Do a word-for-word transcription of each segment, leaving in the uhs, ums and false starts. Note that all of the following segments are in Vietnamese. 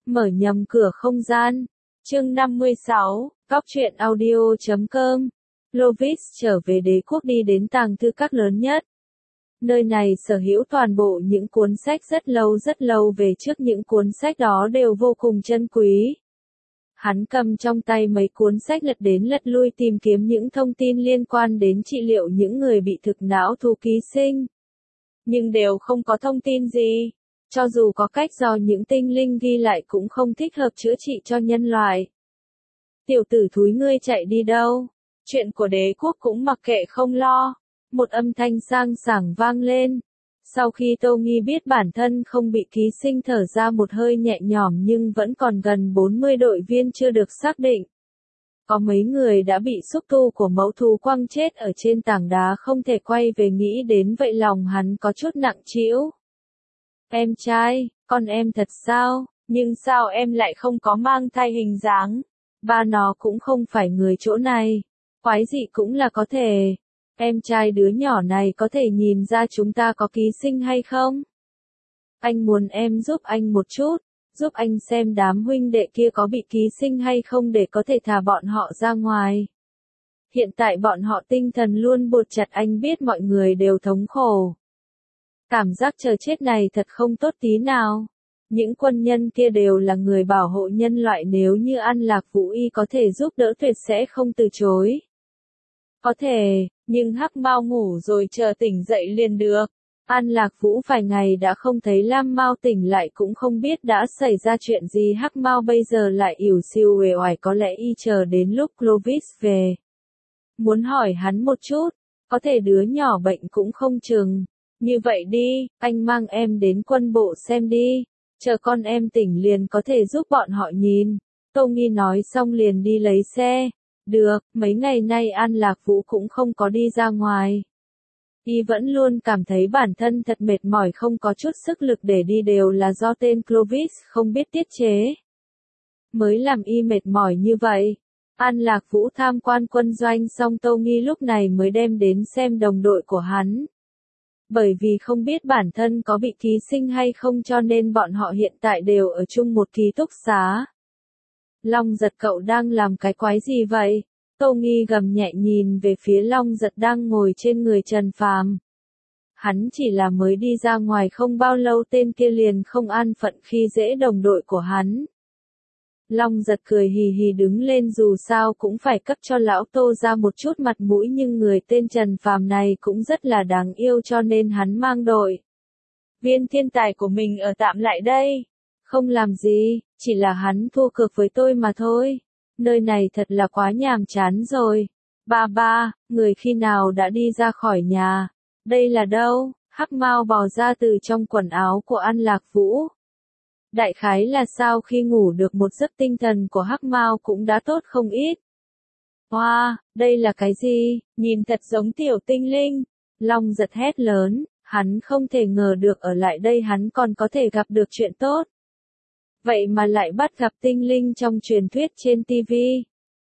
Mở nhầm cửa không gian. Chương năm mươi sáu, Góc truyện audio chấm com. Clovis trở về đế quốc đi đến tàng thư các lớn nhất. Nơi này sở hữu toàn bộ những cuốn sách rất lâu rất lâu về trước, những cuốn sách đó đều vô cùng chân quý. Hắn cầm trong tay mấy cuốn sách lật đến lật lui tìm kiếm những thông tin liên quan đến trị liệu những người bị thực não thú ký sinh. Nhưng đều không có thông tin gì. Cho dù có cách do những tinh linh ghi lại cũng không thích hợp chữa trị cho nhân loại. Tiểu tử thúi ngươi chạy đi đâu? Chuyện của đế quốc cũng mặc kệ không lo. Một âm thanh sang sảng vang lên. Sau khi Tô Nghi biết bản thân không bị ký sinh, thở ra một hơi nhẹ nhõm, nhưng vẫn còn gần bốn mươi đội viên chưa được xác định. Có mấy người đã bị xúc tu của mẫu thú quăng chết ở trên tảng đá không thể quay về, nghĩ đến vậy lòng hắn có chút nặng trĩu. Em trai, con em thật sao? Nhưng sao em lại không có mang thai hình dáng? Ba nó cũng không phải người chỗ này. Quái dị cũng là có thể. Em trai đứa nhỏ này có thể nhìn ra chúng ta có ký sinh hay không? Anh muốn em giúp anh một chút, giúp anh xem đám huynh đệ kia có bị ký sinh hay không để có thể thả bọn họ ra ngoài. Hiện tại bọn họ tinh thần luôn buộc chặt, anh biết mọi người đều thống khổ. Cảm giác chờ chết này thật không tốt tí nào. Những quân nhân kia đều là người bảo hộ nhân loại, nếu như An Lạc Vũ Y có thể giúp đỡ tuyệt sẽ không từ chối. Có thể, nhưng Hắc Mao ngủ rồi chờ tỉnh dậy liền được. An Lạc Vũ vài ngày đã không thấy Lam Mao tỉnh lại, cũng không biết đã xảy ra chuyện gì. Hắc Mao bây giờ lại ỉu xìu uể oải, có lẽ y chờ đến lúc Clovis về. Muốn hỏi hắn một chút, có thể đứa nhỏ bệnh cũng không chừng. Như vậy đi, anh mang em đến quân bộ xem đi, chờ con em tỉnh liền có thể giúp bọn họ nhìn. Tô Nghi nói xong liền đi lấy xe. Được, mấy ngày nay An Lạc Vũ cũng không có đi ra ngoài. Y vẫn luôn cảm thấy bản thân thật mệt mỏi, không có chút sức lực để đi, đều là do tên Clovis không biết tiết chế. Mới làm y mệt mỏi như vậy. An Lạc Vũ tham quan quân doanh xong, Tô Nghi lúc này mới đem đến xem đồng đội của hắn. Bởi vì không biết bản thân có bị ký sinh hay không cho nên bọn họ hiện tại đều ở chung một ký túc xá. Long Giật, cậu đang làm cái quái gì vậy? Tô Nghi gầm nhẹ nhìn về phía Long Giật đang ngồi trên người Trần Phàm. Hắn chỉ là mới đi ra ngoài không bao lâu, tên kia liền không an phận khi dễ đồng đội của hắn. Long Giật cười hì hì đứng lên, dù sao cũng phải cấp cho lão Tô ra một chút mặt mũi, nhưng người tên Trần Phàm này cũng rất là đáng yêu cho nên hắn mang đội viên thiên tài của mình ở tạm lại đây. Không làm gì, chỉ là hắn thua cược với tôi mà thôi. Nơi này thật là quá nhàm chán rồi. Ba ba, người khi nào đã đi ra khỏi nhà? Đây là đâu? Hắc Mao bò ra từ trong quần áo của An Lạc Vũ. Đại khái là sau khi ngủ được một giấc, tinh thần của Hắc Mao cũng đã tốt không ít. Wow, đây là cái gì? Nhìn thật giống tiểu tinh linh. Long Giật hét lớn, hắn không thể ngờ được ở lại đây hắn còn có thể gặp được chuyện tốt. Vậy mà lại bắt gặp tinh linh trong truyền thuyết trên ti vi.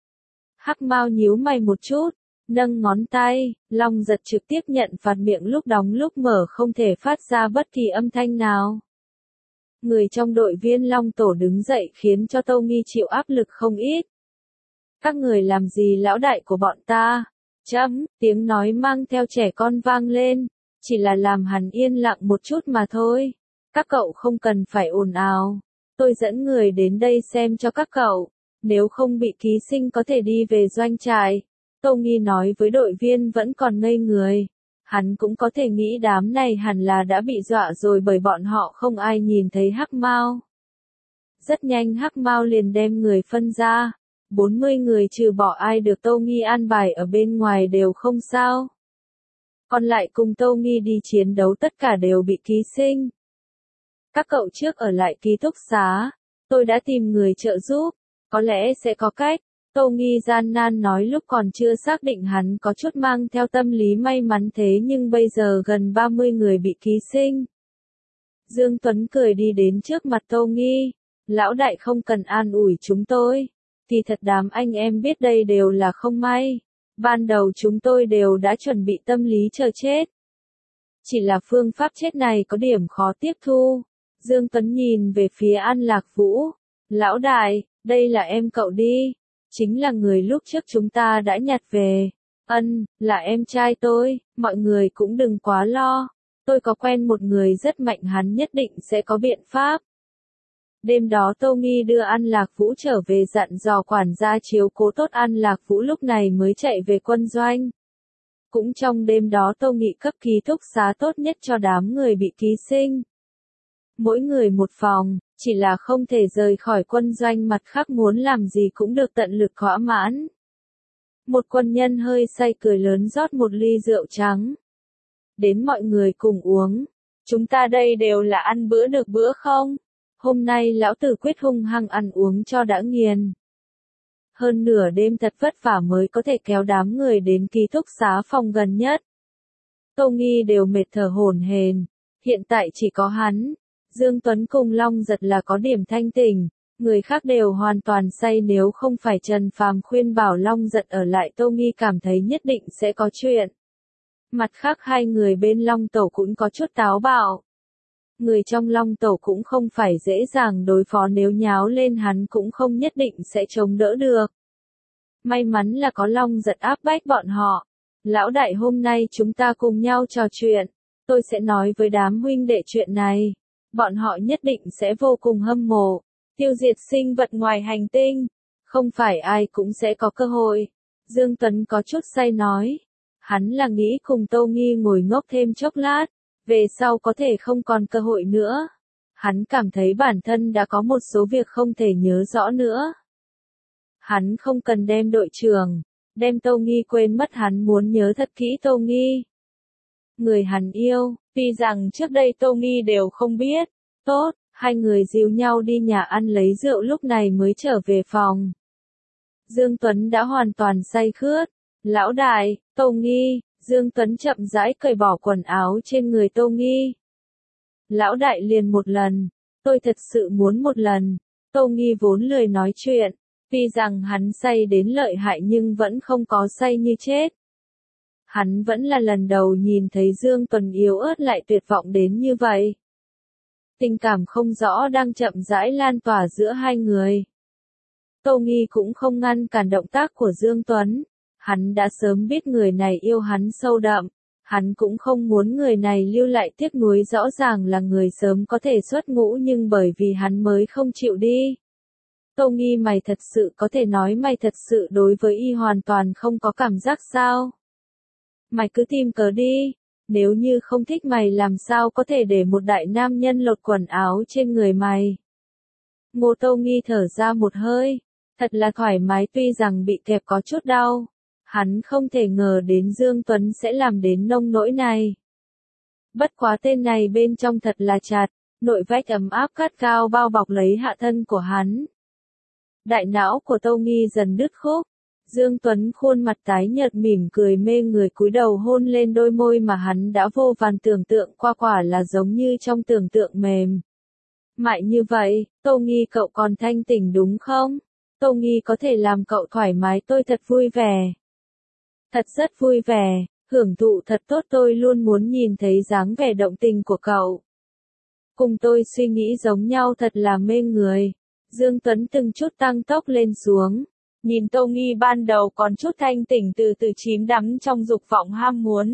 Hắc Mao nhíu mày một chút, nâng ngón tay. Long Giật trực tiếp nhận phạt, miệng lúc đóng lúc mở không thể phát ra bất kỳ âm thanh nào. Người trong đội viên Long Tổ đứng dậy khiến cho Tô Nghi chịu áp lực không ít. Các người làm gì lão đại của bọn ta? Chấm, tiếng nói mang theo trẻ con vang lên, chỉ là làm hắn yên lặng một chút mà thôi. Các cậu không cần phải ồn ào. Tôi dẫn người đến đây xem cho các cậu. Nếu không bị ký sinh có thể đi về doanh trại. Tô Nghi nói với đội viên vẫn còn ngây người. Hắn cũng có thể nghĩ đám này hẳn là đã bị dọa rồi, bởi bọn họ không ai nhìn thấy Hắc Mao. Rất nhanh Hắc Mao liền đem người phân ra. bốn mươi người trừ bỏ ai được Tô Nghi an bài ở bên ngoài đều không sao. Còn lại cùng Tô Nghi đi chiến đấu tất cả đều bị ký sinh. Các cậu trước ở lại ký túc xá. Tôi đã tìm người trợ giúp. Có lẽ sẽ có cách. Tô Nghi gian nan nói, lúc còn chưa xác định hắn có chút mang theo tâm lý may mắn, thế nhưng bây giờ gần ba mươi người bị ký sinh. Dương Tuấn cười đi đến trước mặt Tô Nghi. Lão đại không cần an ủi chúng tôi. Thì thật đám anh em biết đây đều là không may. Ban đầu chúng tôi đều đã chuẩn bị tâm lý chờ chết. Chỉ là phương pháp chết này có điểm khó tiếp thu. Dương Tuấn nhìn về phía An Lạc Vũ. Lão đại, đây là em cậu đi. Chính là người lúc trước chúng ta đã nhặt về. Ân, là em trai tôi, mọi người cũng đừng quá lo. Tôi có quen một người rất mạnh, hắn nhất định sẽ có biện pháp. Đêm đó Tô Nghi đưa An Lạc Vũ trở về, dặn dò quản gia chiếu cố tốt An Lạc Vũ, lúc này mới chạy về quân doanh. Cũng trong đêm đó Tô Nghị cấp ký túc xá tốt nhất cho đám người bị ký sinh. Mỗi người một phòng, chỉ là không thể rời khỏi quân doanh, mặt khác muốn làm gì cũng được tận lực thỏa mãn. Một quân nhân hơi say cười lớn rót một ly rượu trắng. Đến mọi người cùng uống. Chúng ta đây đều là ăn bữa được bữa không? Hôm nay lão tử quyết hung hăng ăn uống cho đã nghiền. Hơn nửa đêm thật vất vả mới có thể kéo đám người đến ký túc xá phòng gần nhất. Tô Nghi đều mệt thở hổn hển. Hiện tại chỉ có hắn, Dương Tuấn cùng Long Giật là có điểm thanh tỉnh, người khác đều hoàn toàn say, nếu không phải Trần Phàm khuyên bảo Long Giật ở lại, Tô Nghi cảm thấy nhất định sẽ có chuyện. Mặt khác hai người bên Long Tổ cũng có chút táo bạo. Người trong Long Tổ cũng không phải dễ dàng đối phó, nếu nháo lên hắn cũng không nhất định sẽ chống đỡ được. May mắn là có Long Giật áp bách bọn họ. Lão đại, hôm nay chúng ta cùng nhau trò chuyện, tôi sẽ nói với đám huynh đệ chuyện này. Bọn họ nhất định sẽ vô cùng hâm mộ. Tiêu diệt sinh vật ngoài hành tinh, không phải ai cũng sẽ có cơ hội. Dương Tuấn có chút say nói. Hắn là nghĩ cùng Tô Nghi ngồi ngốc thêm chốc lát, về sau có thể không còn cơ hội nữa. Hắn cảm thấy bản thân đã có một số việc không thể nhớ rõ nữa. Hắn không cần đem đội trưởng, đem Tô Nghi quên mất, hắn muốn nhớ thật kỹ Tô Nghi. Người hắn yêu, tuy rằng trước đây Tô Nghi đều không biết. Tốt, hai người dìu nhau đi nhà ăn lấy rượu, lúc này mới trở về phòng. Dương Tuấn đã hoàn toàn say khướt. Lão đại, Tô Nghi, Dương Tuấn chậm rãi cởi bỏ quần áo trên người Tô Nghi. Lão đại liền một lần, tôi thật sự muốn một lần. Tô Nghi vốn lười nói chuyện, tuy rằng hắn say đến lợi hại nhưng vẫn không có say như chết. Hắn vẫn là lần đầu nhìn thấy Dương Tuấn yếu ớt lại tuyệt vọng đến như vậy. Tình cảm không rõ đang chậm rãi lan tỏa giữa hai người. Tô Nghi cũng không ngăn cản động tác của Dương Tuấn. Hắn đã sớm biết người này yêu hắn sâu đậm. Hắn cũng không muốn người này lưu lại tiếc nuối, rõ ràng là người sớm có thể xuất ngũ nhưng bởi vì hắn mới không chịu đi. Tô Nghi, mày thật sự có thể nói mày thật sự đối với y hoàn toàn không có cảm giác sao? Mày cứ tìm cớ đi. Nếu như không thích mày làm sao có thể để một đại nam nhân lột quần áo trên người mày. Ngô Tô Nghi thở ra một hơi. Thật là thoải mái, tuy rằng bị kẹp có chút đau. Hắn không thể ngờ đến Dương Tuấn sẽ làm đến nông nỗi này. Bất quá tên này bên trong thật là chặt, nội vách ấm áp cắt cao bao bọc lấy hạ thân của hắn. Đại não của Tô Nghi dần đứt khúc. Dương Tuấn khuôn mặt tái nhợt mỉm cười mê người cúi đầu hôn lên đôi môi mà hắn đã vô vàn tưởng tượng qua, quả là giống như trong tưởng tượng mềm mại như vậy. Tô Nghi, cậu còn thanh tỉnh đúng không? Tô Nghi, có thể làm cậu thoải mái, tôi thật vui vẻ. Thật rất vui vẻ, hưởng thụ thật tốt, tôi luôn muốn nhìn thấy dáng vẻ động tình của cậu. Cùng tôi suy nghĩ giống nhau, thật là mê người. Dương Tuấn từng chút tăng tốc lên xuống. Nhìn Tô Nghi ban đầu còn chút thanh tỉnh, từ từ chìm đắm trong dục vọng ham muốn.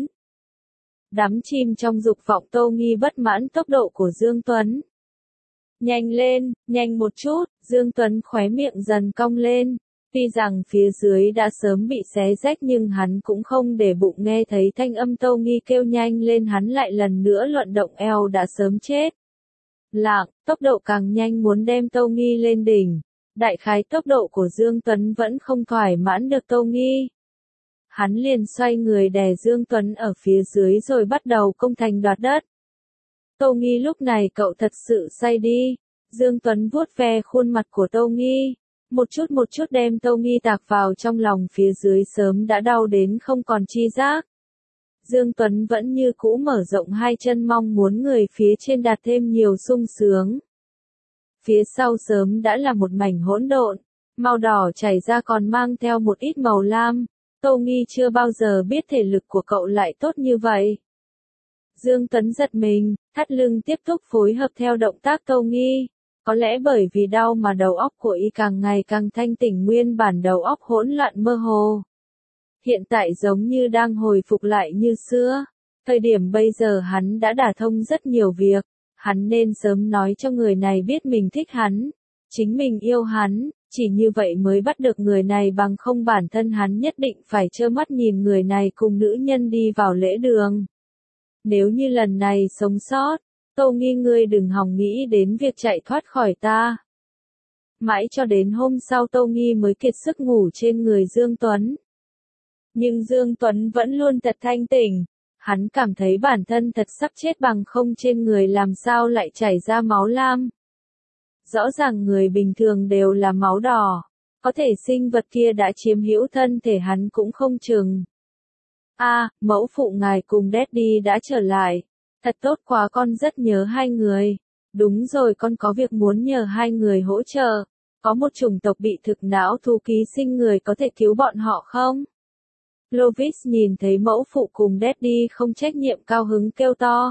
Đắm chìm trong dục vọng, Tô Nghi bất mãn tốc độ của Dương Tuấn. Nhanh lên, nhanh một chút. Dương Tuấn khóe miệng dần cong lên. Tuy rằng phía dưới đã sớm bị xé rách nhưng hắn cũng không để bụng, nghe thấy thanh âm Tô Nghi kêu nhanh lên hắn lại lần nữa luận động eo, đã sớm chết lặng, tốc độ càng nhanh muốn đem Tô Nghi lên đỉnh. Đại khái tốc độ của Dương Tuấn vẫn không thỏa mãn được Tô Nghi. Hắn liền xoay người đè Dương Tuấn ở phía dưới rồi bắt đầu công thành đoạt đất. Tô Nghi, lúc này cậu thật sự say đi. Dương Tuấn vuốt ve khuôn mặt của Tô Nghi. Một chút một chút đem Tô Nghi tạc vào trong lòng, phía dưới sớm đã đau đến không còn chi giác. Dương Tuấn vẫn như cũ mở rộng hai chân, mong muốn người phía trên đạt thêm nhiều sung sướng. Phía sau sớm đã là một mảnh hỗn độn, màu đỏ chảy ra còn mang theo một ít màu lam. Tô Nghi, chưa bao giờ biết thể lực của cậu lại tốt như vậy. Dương Tuấn giật mình, thắt lưng tiếp tục phối hợp theo động tác Tô Nghi. Có lẽ bởi vì đau mà đầu óc của y càng ngày càng thanh tỉnh, nguyên bản đầu óc hỗn loạn mơ hồ. Hiện tại giống như đang hồi phục lại như xưa. Thời điểm bây giờ hắn đã đả thông rất nhiều việc. Hắn nên sớm nói cho người này biết mình thích hắn. Chính mình yêu hắn. Chỉ như vậy mới bắt được người này, bằng không bản thân hắn nhất định phải trơ mắt nhìn người này cùng nữ nhân đi vào lễ đường. Nếu như lần này sống sót, Tô Nghi ngươi đừng hòng nghĩ đến việc chạy thoát khỏi ta. Mãi cho đến hôm sau Tô Nghi mới kiệt sức ngủ trên người Dương Tuấn. Nhưng Dương Tuấn vẫn luôn thật thanh tỉnh. Hắn cảm thấy bản thân thật sắp chết, bằng không trên người làm sao lại chảy ra máu lam. Rõ ràng người bình thường đều là máu đỏ. Có thể sinh vật kia đã chiếm hữu thân thể hắn cũng không chừng. A, à, mẫu phụ ngài cùng Daddy đã trở lại. Thật tốt quá, con rất nhớ hai người. Đúng rồi, con có việc muốn nhờ hai người hỗ trợ. Có một chủng tộc bị thực não thú ký sinh, người có thể cứu bọn họ không? Clovis nhìn thấy mẫu phụ cùng Daddy không trách nhiệm, cao hứng kêu to.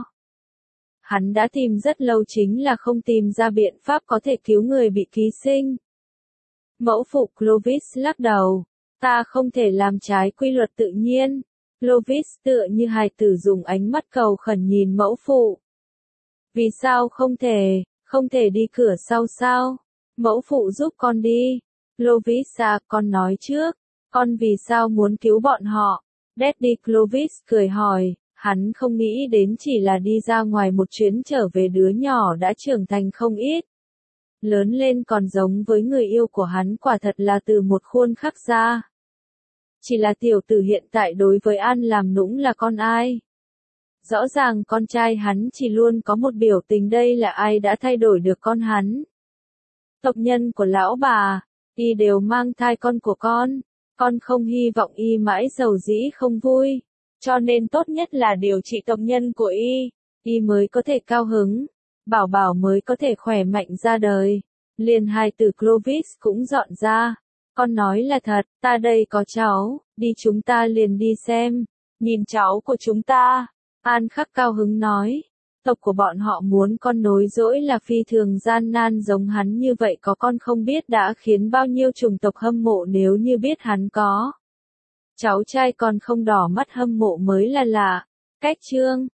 Hắn đã tìm rất lâu, chính là không tìm ra biện pháp có thể cứu người bị ký sinh. Mẫu phụ Clovis lắc đầu. Ta không thể làm trái quy luật tự nhiên. Clovis tựa như hài tử dùng ánh mắt cầu khẩn nhìn mẫu phụ. Vì sao không thể, không thể đi cửa sau sao? Mẫu phụ giúp con đi. Clovis à, con nói trước. Con vì sao muốn cứu bọn họ? Daddy Clovis cười hỏi. Hắn không nghĩ đến chỉ là đi ra ngoài một chuyến trở về đứa nhỏ đã trưởng thành không ít. Lớn lên còn giống với người yêu của hắn, quả thật là từ một khuôn khắc ra. Chỉ là tiểu tử hiện tại đối với An làm nũng là con ai? Rõ ràng con trai hắn chỉ luôn có một biểu tình, đây là ai đã thay đổi được con hắn? Tộc nhân của lão bà, y đều mang thai con của con. Con không hy vọng y mãi giàu dĩ không vui. Cho nên tốt nhất là điều trị tộc nhân của y. Y mới có thể cao hứng. Bảo bảo mới có thể khỏe mạnh ra đời. Liền hai từ Clovis cũng dọn ra. Con nói là thật, ta đây có cháu, đi chúng ta liền đi xem. Nhìn cháu của chúng ta. An Khắc cao hứng nói. Tộc của bọn họ muốn con nối dõi là phi thường gian nan, giống hắn như vậy có con không biết đã khiến bao nhiêu chủng tộc hâm mộ, nếu như biết hắn có cháu trai còn không đỏ mắt hâm mộ mới là lạ. Cách chương